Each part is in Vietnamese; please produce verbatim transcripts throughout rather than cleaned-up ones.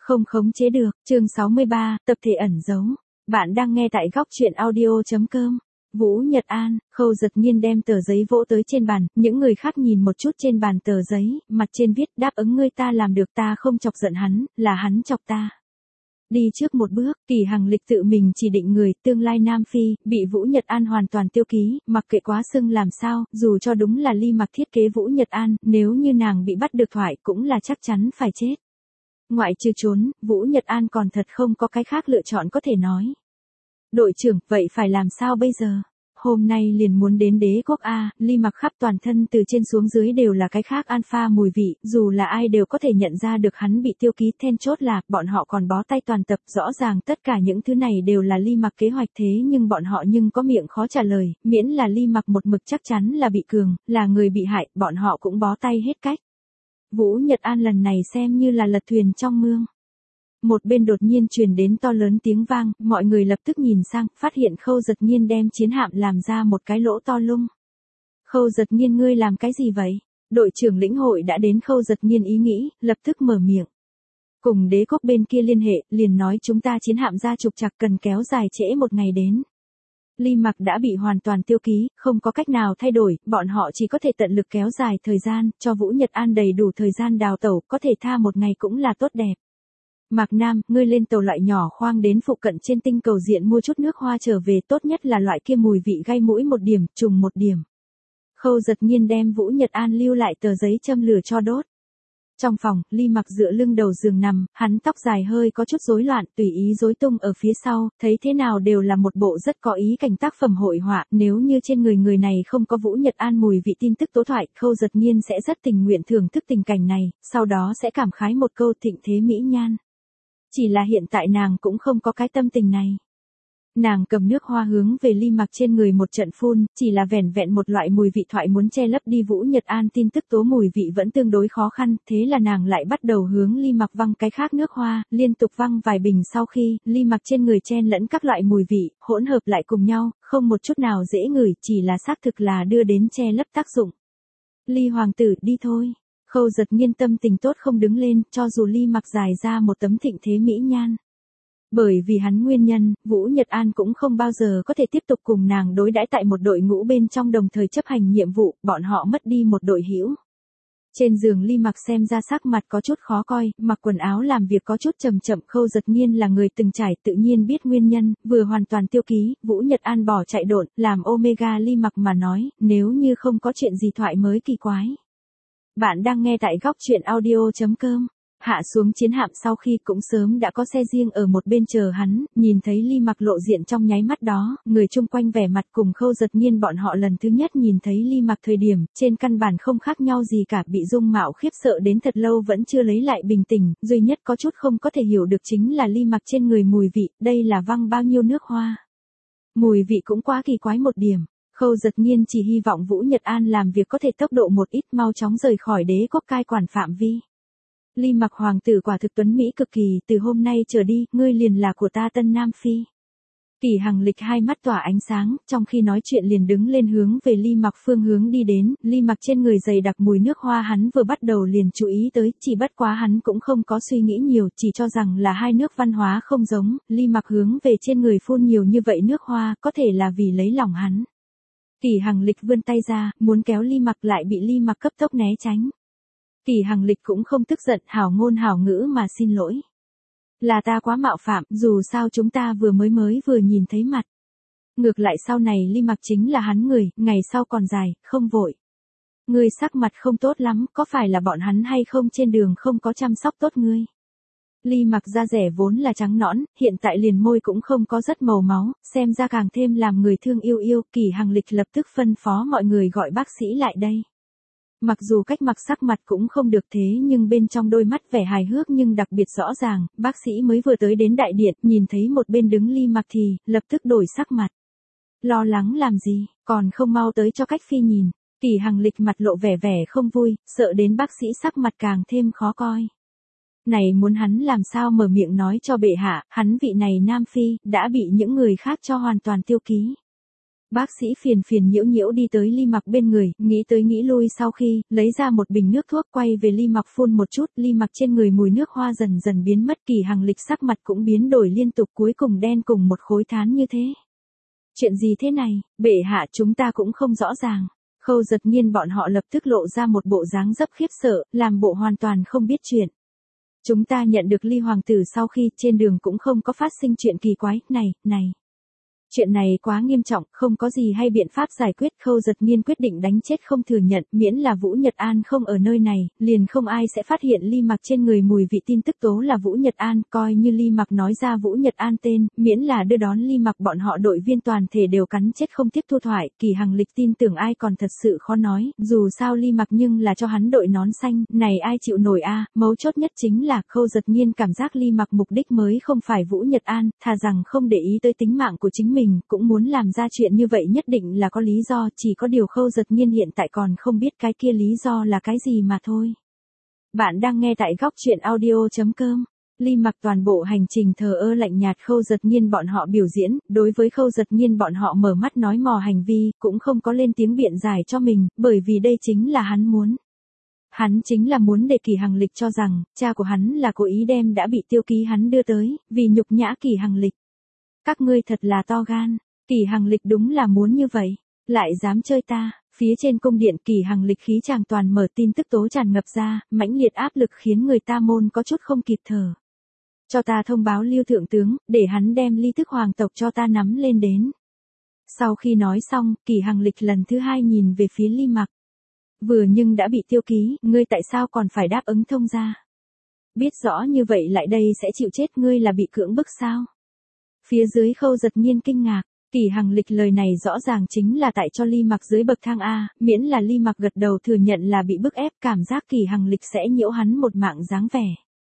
Không khống chế được, chương sáu mươi ba, tập thể ẩn giấu. Bạn đang nghe tại góc truyện audio.com. Vũ Nhật An, Khâu Giật Nhiên đem tờ giấy vỗ tới trên bàn, những người khác nhìn một chút trên bàn tờ giấy, mặt trên viết đáp ứng ngươi ta làm được, ta không chọc giận hắn, là hắn chọc ta. Đi trước một bước, Kỳ Hằng Lịch tự mình chỉ định người, tương lai Nam Phi, bị Vũ Nhật An hoàn toàn tiêu ký, mặc kệ quá xưng làm sao, dù cho đúng là Ly Mặc thiết kế Vũ Nhật An, nếu như nàng bị bắt được thoại cũng là chắc chắn phải chết. Ngoại trừ trốn, Vũ Nhật An còn thật không có cái khác lựa chọn có thể nói. Đội trưởng, vậy phải làm sao bây giờ? Hôm nay liền muốn đến đế quốc A, Ly Mặc khắp toàn thân từ trên xuống dưới đều là cái khác alpha mùi vị, dù là ai đều có thể nhận ra được hắn bị tiêu ký, then chốt là, bọn họ còn bó tay toàn tập, rõ ràng tất cả những thứ này đều là Ly Mặc kế hoạch, thế nhưng bọn họ nhưng có miệng khó trả lời, miễn là Ly Mặc một mực chắc chắn là bị cường, là người bị hại, bọn họ cũng bó tay hết cách. Vũ Nhật An lần này xem như là lật thuyền trong mương. Một bên đột nhiên truyền đến to lớn tiếng vang, mọi người lập tức nhìn sang, phát hiện Khâu Giật Nhiên đem chiến hạm làm ra một cái lỗ to lung. Khâu Giật Nhiên, ngươi làm cái gì vậy? Đội trưởng lĩnh hội đã đến Khâu Giật Nhiên ý nghĩ, lập tức mở miệng. Cùng đế quốc bên kia liên hệ, liền nói chúng ta chiến hạm ra trục trặc cần kéo dài trễ một ngày đến. Ly Mặc đã bị hoàn toàn tiêu ký, không có cách nào thay đổi, bọn họ chỉ có thể tận lực kéo dài thời gian, cho Vũ Nhật An đầy đủ thời gian đào tẩu, có thể tha một ngày cũng là tốt đẹp. Mạc Nam, ngươi lên tàu loại nhỏ khoang đến phụ cận trên tinh cầu diện mua chút nước hoa trở về, tốt nhất là loại kia mùi vị gây mũi một điểm, trùng một điểm. Khâu Giật Nhiên đem Vũ Nhật An lưu lại tờ giấy châm lửa cho đốt. Trong phòng, Ly Mặc dựa lưng đầu giường nằm, hắn tóc dài hơi có chút rối loạn, tùy ý rối tung ở phía sau, thấy thế nào đều là một bộ rất có ý cảnh tác phẩm hội họa, nếu như trên người người này không có Vũ Nhật An mùi vị tin tức tố thoại, Khâu Giật Nhiên sẽ rất tình nguyện thưởng thức tình cảnh này, sau đó sẽ cảm khái một câu thịnh thế mỹ nhan. Chỉ là hiện tại nàng cũng không có cái tâm tình này. Nàng cầm nước hoa hướng về Ly Mặc trên người một trận phun, chỉ là vẻn vẹn một loại mùi vị thoại muốn che lấp đi Vũ Nhật An tin tức tố mùi vị vẫn tương đối khó khăn, thế là nàng lại bắt đầu hướng Ly Mặc văng cái khác nước hoa, liên tục văng vài bình sau khi, Ly Mặc trên người chen lẫn các loại mùi vị, hỗn hợp lại cùng nhau, không một chút nào dễ ngửi, chỉ là xác thực là đưa đến che lấp tác dụng. Ly hoàng tử, đi thôi. Khâu Giật Nhiên tâm tình tốt không đứng lên, cho dù Ly Mặc dài ra một tấm thịnh thế mỹ nhan. Bởi vì hắn nguyên nhân, Vũ Nhật An cũng không bao giờ có thể tiếp tục cùng nàng đối đãi tại một đội ngũ bên trong đồng thời chấp hành nhiệm vụ, bọn họ mất đi một đội hữu. Trên giường Ly Mặc xem ra sắc mặt có chút khó coi, mặc quần áo làm việc có chút chậm chậm, Khâu Giật Nhiên là người từng trải tự nhiên biết nguyên nhân, vừa hoàn toàn tiêu ký, Vũ Nhật An bỏ chạy độn, làm Omega Ly Mặc mà nói, nếu như không có chuyện gì thoại mới kỳ quái. Bạn đang nghe tại góc truyện audio.com. Hạ xuống chiến hạm sau khi cũng sớm đã có xe riêng ở một bên chờ hắn, nhìn thấy Ly Mặc lộ diện trong nháy mắt đó, người chung quanh vẻ mặt cùng Khâu Giật Nhiên bọn họ lần thứ nhất nhìn thấy Ly Mặc thời điểm, trên căn bản không khác nhau gì cả, bị dung mạo khiếp sợ đến thật lâu vẫn chưa lấy lại bình tĩnh, duy nhất có chút không có thể hiểu được chính là Ly Mặc trên người mùi vị, đây là văng bao nhiêu nước hoa. Mùi vị cũng quá kỳ quái một điểm. Khâu Giật Nhiên chỉ hy vọng Vũ Nhật An làm việc có thể tốc độ một ít, mau chóng rời khỏi đế quốc cai quản phạm vi. Ly Mặc hoàng tử quả thực tuấn mỹ cực kỳ, từ hôm nay trở đi, ngươi liền là của ta tân Nam Phi. Kỳ Hằng Lịch hai mắt tỏa ánh sáng, trong khi nói chuyện liền đứng lên hướng về Ly Mặc phương hướng đi đến, Ly Mặc trên người dày đặc mùi nước hoa hắn vừa bắt đầu liền chú ý tới, chỉ bất quá hắn cũng không có suy nghĩ nhiều, chỉ cho rằng là hai nước văn hóa không giống, Ly Mặc hướng về trên người phun nhiều như vậy nước hoa, có thể là vì lấy lòng hắn. Kỳ Hằng Lịch vươn tay ra, muốn kéo Ly Mặc lại bị Ly Mặc cấp tốc né tránh. Kỳ Hằng Lịch cũng không tức giận, hảo ngôn hảo ngữ mà xin lỗi. Là ta quá mạo phạm, dù sao chúng ta vừa mới mới vừa nhìn thấy mặt. Ngược lại sau này Ly Mặc chính là hắn người, ngày sau còn dài, không vội. Ngươi sắc mặt không tốt lắm, có phải là bọn hắn hay không trên đường không có chăm sóc tốt ngươi? Ly Mặc da rẻ vốn là trắng nõn, hiện tại liền môi cũng không có rất màu máu, xem ra càng thêm làm người thương yêu yêu, Kỳ Hằng Lịch lập tức phân phó mọi người gọi bác sĩ lại đây. Mặc dù cách mặc sắc mặt cũng không được thế nhưng bên trong đôi mắt vẻ hài hước nhưng đặc biệt rõ ràng, bác sĩ mới vừa tới đến đại điện, nhìn thấy một bên đứng Ly Mặc thì, lập tức đổi sắc mặt. Lo lắng làm gì, còn không mau tới cho cách phi nhìn. Kỳ Hằng Lịch mặt lộ vẻ vẻ không vui, sợ đến bác sĩ sắc mặt càng thêm khó coi. Này muốn hắn làm sao mở miệng nói cho bệ hạ, hắn vị này Nam Phi, đã bị những người khác cho hoàn toàn tiêu ký. Bác sĩ phiền phiền nhiễu nhiễu đi tới Ly Mặc bên người, nghĩ tới nghĩ lui sau khi, lấy ra một bình nước thuốc quay về Ly Mặc phun một chút, Ly Mặc trên người mùi nước hoa dần dần biến mất, Kỳ Hằng Lịch sắc mặt cũng biến đổi liên tục cuối cùng đen cùng một khối thán như thế. Chuyện gì thế này, bệ hạ chúng ta cũng không rõ ràng. Khâu Giật Nhiên bọn họ lập tức lộ ra một bộ dáng dấp khiếp sợ, làm bộ hoàn toàn không biết chuyện. Chúng ta nhận được Ly Hoàng tử sau khi trên đường cũng không có phát sinh chuyện kỳ quái, này, này. Chuyện này quá nghiêm trọng, không có gì hay biện pháp giải quyết. Khâu Giật Nhiên quyết định đánh chết không thừa nhận, miễn là Vũ Nhật An không ở nơi này, liền không ai sẽ phát hiện Ly Mặc trên người mùi vị tin tức tố là Vũ Nhật An, coi như Ly Mặc nói ra Vũ Nhật An tên, miễn là đưa đón Ly Mặc bọn họ đội viên toàn thể đều cắn chết không tiếp thu thoại. Kỳ Hằng Lịch tin tưởng ai còn thật sự khó nói, dù sao Ly Mặc nhưng là cho hắn đội nón xanh, này ai chịu nổi a? Mấu chốt nhất chính là Khâu Giật Nhiên cảm giác Ly Mặc mục đích mới không phải Vũ Nhật An, thà rằng không để ý tới tính mạng của chính mình. Mình cũng muốn làm ra chuyện như vậy nhất định là có lý do, chỉ có điều Khâu Giật Nhiên hiện tại còn không biết cái kia lý do là cái gì mà thôi. Bạn đang nghe tại góc truyện audio chấm com. Ly Mặc toàn bộ hành trình thờ ơ lạnh nhạt Khâu Giật Nhiên bọn họ biểu diễn, đối với Khâu Giật Nhiên bọn họ mở mắt nói mò hành vi, cũng không có lên tiếng biện giải cho mình, bởi vì đây chính là hắn muốn. Hắn chính là muốn để Kỳ Hằng Lịch cho rằng, cha của hắn là cố ý đem đã bị tiêu ký hắn đưa tới, vì nhục nhã Kỳ Hằng Lịch. Các ngươi thật là to gan, Kỳ Hằng Lịch đúng là muốn như vậy, lại dám chơi ta. Phía trên cung điện Kỳ Hằng Lịch khí chàng toàn mở tin tức tố tràn ngập ra, mãnh liệt áp lực khiến người ta môn có chút không kịp thở. Cho ta thông báo Lưu thượng tướng, để hắn đem ly thức hoàng tộc cho ta nắm lên đến. Sau khi nói xong, Kỳ Hằng Lịch lần thứ hai nhìn về phía Ly Mặc. Vừa nhưng đã bị tiêu ký, ngươi tại sao còn phải đáp ứng thông gia? Biết rõ như vậy lại đây sẽ chịu chết, ngươi là bị cưỡng bức sao? Phía dưới Khâu Giật Nhiên kinh ngạc, Kỳ Hằng Lịch lời này rõ ràng chính là tại cho Ly Mặc dưới bậc thang A, miễn là Ly Mặc gật đầu thừa nhận là bị bức ép, cảm giác Kỳ Hằng Lịch sẽ nhiễu hắn một mạng dáng vẻ.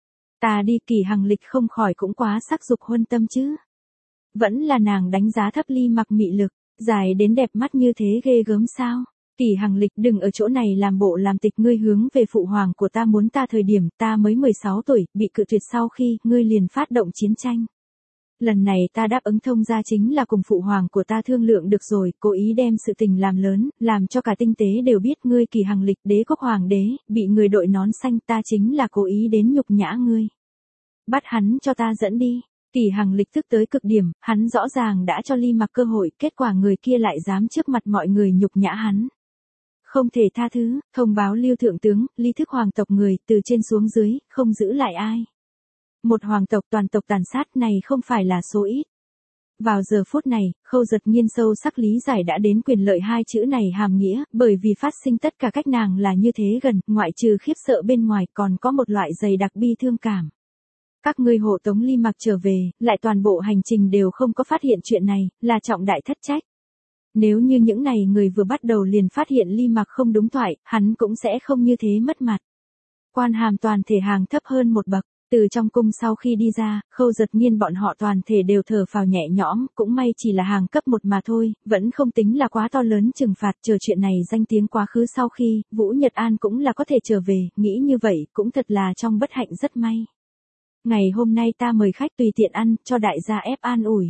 Ta đi, Kỳ Hằng Lịch không khỏi cũng quá sắc dục huân tâm chứ. Vẫn là nàng đánh giá thấp Ly Mặc mị lực, dài đến đẹp mắt như thế ghê gớm sao? Kỳ Hằng Lịch đừng ở chỗ này làm bộ làm tịch, ngươi hướng về phụ hoàng của ta muốn ta thời điểm ta mới mười sáu tuổi, bị cự tuyệt sau khi ngươi liền phát động chiến tranh. Lần này ta đáp ứng thông gia chính là cùng phụ hoàng của ta thương lượng được rồi, cố ý đem sự tình làm lớn, làm cho cả tinh tế đều biết ngươi Kỳ Hằng Lịch đế quốc hoàng đế, bị người đội nón xanh, ta chính là cố ý đến nhục nhã ngươi. Bắt hắn cho ta dẫn đi. Kỳ Hằng Lịch tức tới cực điểm, hắn rõ ràng đã cho Ly Mặc cơ hội, kết quả người kia lại dám trước mặt mọi người nhục nhã hắn. Không thể tha thứ, thông báo Lưu thượng tướng, ly thức hoàng tộc người, từ trên xuống dưới, không giữ lại ai. Một hoàng tộc toàn tộc tàn sát này không phải là số ít. Vào giờ phút này, Khâu Giật Nhiên sâu sắc lý giải đã đến quyền lợi hai chữ này hàm nghĩa, bởi vì phát sinh tất cả cách nàng là như thế gần, ngoại trừ khiếp sợ bên ngoài còn có một loại dày đặc bi thương cảm. Các ngươi hộ tống Ly Mặc trở về, lại toàn bộ hành trình đều không có phát hiện chuyện này, là trọng đại thất trách. Nếu như những này người vừa bắt đầu liền phát hiện Ly Mặc không đúng thoại, hắn cũng sẽ không như thế mất mặt. Quan hàm toàn thể hàng thấp hơn một bậc. Từ trong cung sau khi đi ra, Khâu Giật Nhiên bọn họ toàn thể đều thở phào nhẹ nhõm, cũng may chỉ là hàng cấp một mà thôi, vẫn không tính là quá to lớn trừng phạt. Chờ chuyện này danh tiếng quá khứ sau khi, Vũ Nhật An cũng là có thể trở về, nghĩ như vậy cũng thật là trong bất hạnh rất may. Ngày hôm nay ta mời khách tùy tiện ăn, cho đại gia ép an ủi.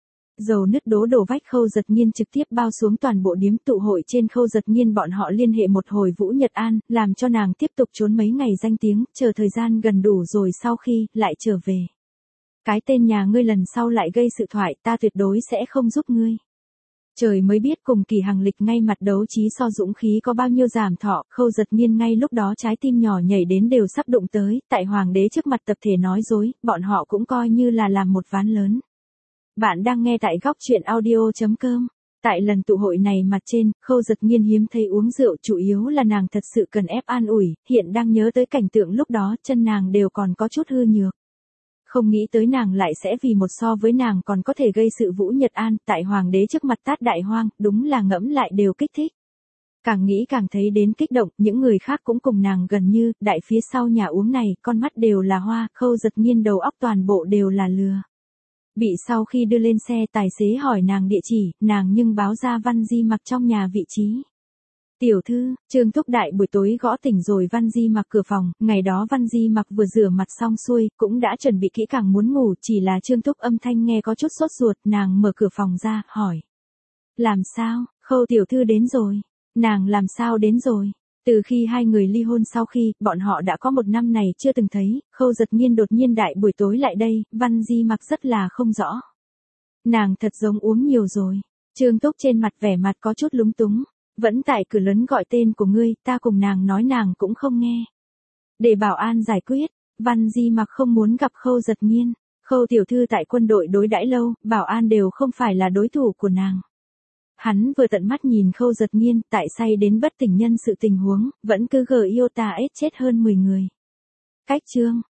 Dầu nứt đố đổ vách Khâu Giật Nhiên trực tiếp bao xuống toàn bộ điếm tụ hội trên. Khâu Giật Nhiên bọn họ liên hệ một hồi Vũ Nhật An, làm cho nàng tiếp tục trốn mấy ngày danh tiếng, chờ thời gian gần đủ rồi sau khi, lại trở về. Cái tên nhà ngươi lần sau lại gây sự thoại, ta tuyệt đối sẽ không giúp ngươi. Trời mới biết cùng Kỳ Hằng Lịch ngay mặt đấu trí so dũng khí có bao nhiêu giảm thọ. Khâu Giật Nhiên ngay lúc đó trái tim nhỏ nhảy đến đều sắp đụng tới, tại hoàng đế trước mặt tập thể nói dối, bọn họ cũng coi như là làm một ván lớn. Bạn đang nghe tại góc truyện audio chấm com. Tại lần tụ hội này mặt trên, Khâu Giật Nhiên hiếm thấy uống rượu, chủ yếu là nàng thật sự cần ép an ủi, hiện đang nhớ tới cảnh tượng lúc đó, chân nàng đều còn có chút hư nhược. Không nghĩ tới nàng lại sẽ vì một so với nàng còn có thể gây sự Vũ Nhật An, tại hoàng đế trước mặt tát đại hoang, đúng là ngẫm lại đều kích thích. Càng nghĩ càng thấy đến kích động, những người khác cũng cùng nàng gần như, đại phía sau nhà uống này, con mắt đều là hoa, Khâu Giật Nhiên đầu óc toàn bộ đều là lừa. Bị sau khi đưa lên xe tài xế hỏi nàng địa chỉ, nàng nhưng báo ra Văn Di Mặc trong nhà vị trí. Tiểu thư, Trương Thúc Đại buổi tối gõ tỉnh rồi Văn Di Mặc cửa phòng, ngày đó Văn Di Mặc vừa rửa mặt xong xuôi, cũng đã chuẩn bị kỹ càng muốn ngủ, chỉ là Trương Thúc âm thanh nghe có chút sốt ruột, nàng mở cửa phòng ra, hỏi. Làm sao, Khâu tiểu thư đến rồi. Nàng làm sao đến rồi? Từ khi hai người ly hôn sau khi, bọn họ đã có một năm này chưa từng thấy, Khâu Giật Nhiên đột nhiên đại buổi tối lại đây, Văn Di mặc rất là không rõ. Nàng thật giống uống nhiều rồi. Trương Túc trên mặt vẻ mặt có chút lúng túng. Vẫn tại cửa lớn gọi tên của ngươi, ta cùng nàng nói nàng cũng không nghe. Để bảo an giải quyết, Văn Di mặc không muốn gặp Khâu Giật Nhiên. Khâu tiểu thư tại quân đội đối đãi lâu, bảo an đều không phải là đối thủ của nàng. Hắn vừa tận mắt nhìn Khâu Giật Nhiên tại say đến bất tỉnh nhân sự tình huống, vẫn cứ gờ yêu ta ết chết hơn mười người. Cách chương,